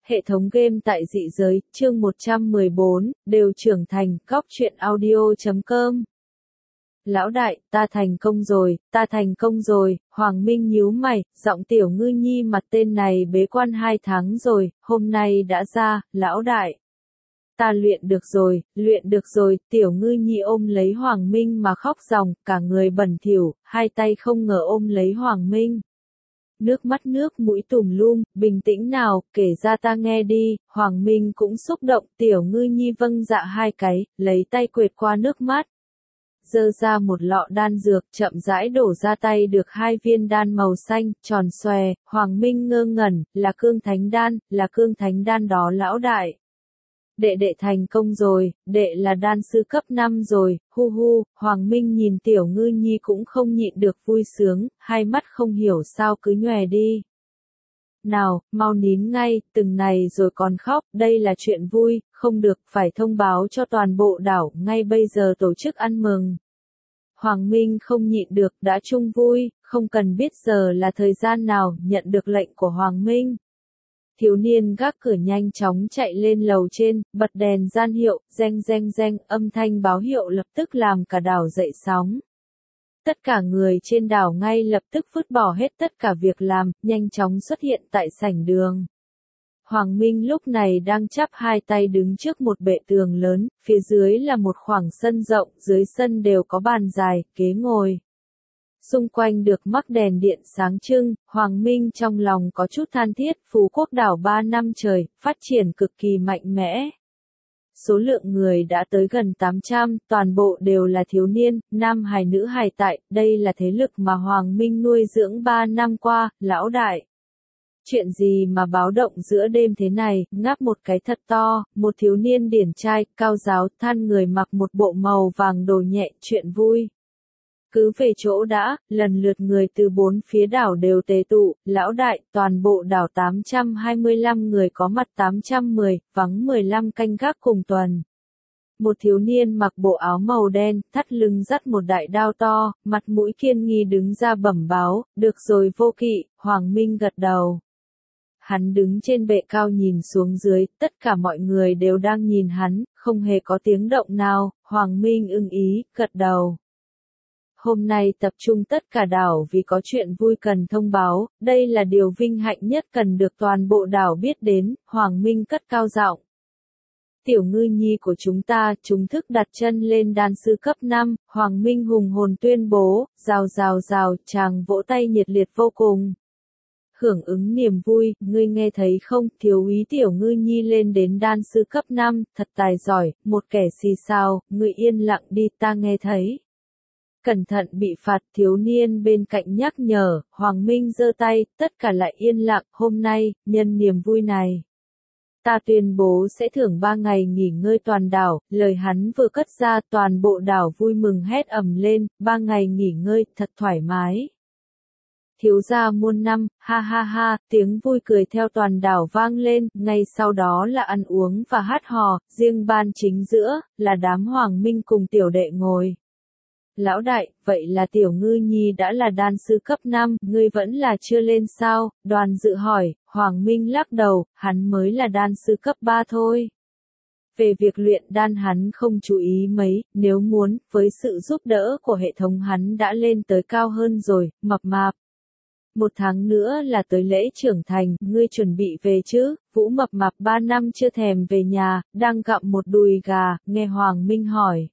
Hệ thống game tại dị giới, chương 114, đều trưởng thành, góc truyện audio.com. Lão đại, ta thành công rồi, Hoàng Minh nhíu mày, giọng Tiểu Ngư Nhi mặt tên này bế quan 2 tháng rồi, hôm nay đã ra, lão đại. Ta luyện được rồi, Tiểu Ngư Nhi ôm lấy Hoàng Minh mà khóc ròng, cả người bẩn thỉu, hai tay không ngờ ôm lấy Hoàng Minh. Nước mắt nước mũi tùm lum, bình tĩnh nào, kể ra ta nghe đi, Hoàng Minh cũng xúc động, Tiểu Ngư Nhi vâng dạ hai cái, lấy tay quệt qua nước mắt. Giơ ra một lọ đan dược, chậm rãi đổ ra tay được 2 viên đan màu xanh, tròn xòe, Hoàng Minh ngơ ngẩn, là cương thánh đan đó lão đại. Đệ thành công rồi, đệ là đan sư cấp 5 rồi, hu hu, Hoàng Minh nhìn Tiểu Ngư Nhi cũng không nhịn được vui sướng, hai mắt không hiểu sao cứ nhòe đi. Nào, mau nín ngay, từng này rồi còn khóc, đây là chuyện vui, không được, phải thông báo cho toàn bộ đảo, ngay bây giờ tổ chức ăn mừng. Hoàng Minh không nhịn được, đã chung vui, không cần biết giờ là thời gian nào, nhận được lệnh của Hoàng Minh. Thiếu niên gác cửa nhanh chóng chạy lên lầu trên, bật đèn gian hiệu, reng, âm thanh báo hiệu lập tức làm cả đảo dậy sóng. Tất cả người trên đảo ngay lập tức vứt bỏ hết tất cả việc làm, nhanh chóng xuất hiện tại sảnh đường. Hoàng Minh lúc này đang chắp hai tay đứng trước một bệ tường lớn, phía dưới là một khoảng sân rộng, dưới sân đều có bàn dài, ghế ngồi. Xung quanh được mắc đèn điện sáng trưng, Hoàng Minh trong lòng có chút than thiết, Phú Quốc đảo 3 năm trời, phát triển cực kỳ mạnh mẽ. Số lượng người đã tới gần 800, toàn bộ đều là thiếu niên, nam hài nữ hài tại, đây là thế lực mà Hoàng Minh nuôi dưỡng 3 năm qua, lão đại. Chuyện gì mà báo động giữa đêm thế này, ngáp một cái thật to, một thiếu niên điển trai, cao giáo, than người mặc một bộ màu vàng đồ nhẹ, chuyện vui. Cứ về chỗ đã, lần lượt người từ 4 phía đảo đều tề tụ, lão đại, toàn bộ đảo 825 người có mặt 810, vắng 15 canh gác cùng tuần. Một thiếu niên mặc bộ áo màu đen, thắt lưng dắt một đại đao to, mặt mũi kiên nghi đứng ra bẩm báo, được rồi vô kỵ, Hoàng Minh gật đầu. Hắn đứng trên bệ cao nhìn xuống dưới, tất cả mọi người đều đang nhìn hắn, không hề có tiếng động nào, Hoàng Minh ưng ý, gật đầu. Hôm nay tập trung tất cả đảo vì có chuyện vui cần thông báo, đây là điều vinh hạnh nhất cần được toàn bộ đảo biết đến, Hoàng Minh cất cao giọng. Tiểu Ngư Nhi của chúng ta, chúng thức đặt chân lên đan sư cấp 5, Hoàng Minh hùng hồn tuyên bố, rào, chàng vỗ tay nhiệt liệt vô cùng. Hưởng ứng niềm vui, ngươi nghe thấy không, thiếu úy Tiểu Ngư Nhi lên đến đan sư cấp 5, thật tài giỏi, một kẻ xì xào, ngươi yên lặng đi, ta nghe thấy. Cẩn thận bị phạt, thiếu niên bên cạnh nhắc nhở, Hoàng Minh giơ tay, tất cả lại yên lặng, hôm nay, nhân niềm vui này. Ta tuyên bố sẽ thưởng 3 ngày nghỉ ngơi toàn đảo, lời hắn vừa cất ra toàn bộ đảo vui mừng hét ầm lên, 3 ngày nghỉ ngơi, thật thoải mái. Thiếu gia muôn năm, ha, tiếng vui cười theo toàn đảo vang lên, ngay sau đó là ăn uống và hát hò, riêng ban chính giữa, là đám Hoàng Minh cùng tiểu đệ ngồi. Lão đại, vậy là Tiểu Ngư Nhi đã là đan sư cấp 5, ngươi vẫn là chưa lên sao, Đoàn Dự hỏi, Hoàng Minh lắc đầu, hắn mới là đan sư cấp 3 thôi. Về việc luyện đan hắn không chú ý mấy, nếu muốn, với sự giúp đỡ của hệ thống hắn đã lên tới cao hơn rồi, mập mạp. 1 tháng nữa là tới lễ trưởng thành, ngươi chuẩn bị về chứ, Vũ mập mạp 3 năm chưa thèm về nhà, đang gặm một đùi gà, nghe Hoàng Minh hỏi.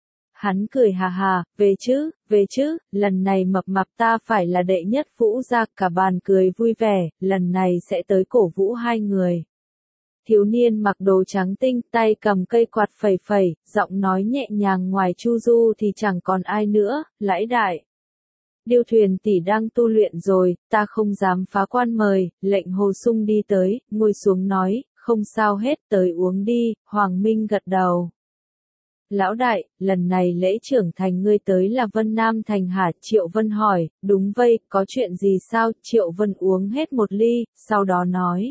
Hắn cười hà, về chứ, lần này mập mạp ta phải là đệ nhất Vũ gia, cả bàn cười vui vẻ, lần này sẽ tới cổ vũ 2 người. Thiếu niên mặc đồ trắng tinh, tay cầm cây quạt phẩy, giọng nói nhẹ nhàng ngoài chu du thì chẳng còn ai nữa, lão đại. Điêu thuyền tỷ đang tu luyện rồi, ta không dám phá quan mời, lệnh Hồ Sung đi tới, ngồi xuống nói, không sao hết, tới uống đi, Hoàng Minh gật đầu. Lão đại, lần này lễ trưởng thành ngươi tới là Vân Nam Thành hả? Triệu Vân hỏi, đúng vậy, có chuyện gì sao? Triệu Vân uống hết một ly, sau đó nói.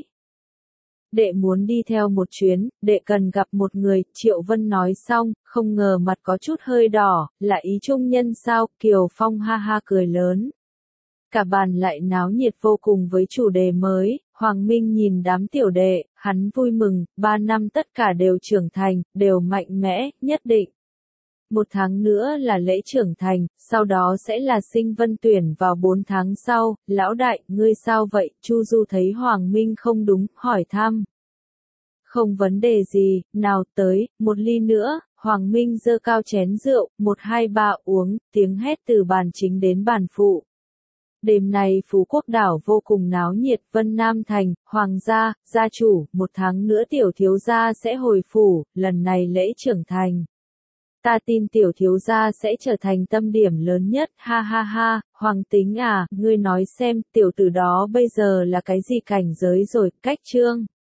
Đệ muốn đi theo một chuyến, đệ cần gặp một người, Triệu Vân nói xong, không ngờ mặt có chút hơi đỏ, là ý trung nhân sao? Kiều Phong ha cười lớn. Cả bàn lại náo nhiệt vô cùng với chủ đề mới, Hoàng Minh nhìn đám tiểu đệ, hắn vui mừng, 3 năm tất cả đều trưởng thành, đều mạnh mẽ, nhất định. 1 tháng nữa là lễ trưởng thành, sau đó sẽ là sinh vân tuyển vào 4 tháng sau, lão đại, ngươi sao vậy? Chu Du thấy Hoàng Minh không đúng, hỏi thăm. Không vấn đề gì, nào tới, 1 ly nữa, Hoàng Minh giơ cao chén rượu, 1 2 3 uống, tiếng hét từ bàn chính đến bàn phụ. Đêm này Phú Quốc đảo vô cùng náo nhiệt, Vân Nam Thành, Hoàng gia, gia chủ, 1 tháng nữa tiểu thiếu gia sẽ hồi phủ, lần này lễ trưởng thành. Ta tin tiểu thiếu gia sẽ trở thành tâm điểm lớn nhất, ha ha ha, Hoàng Tính à, ngươi nói xem, tiểu tử đó bây giờ là cái gì cảnh giới rồi, cách trương.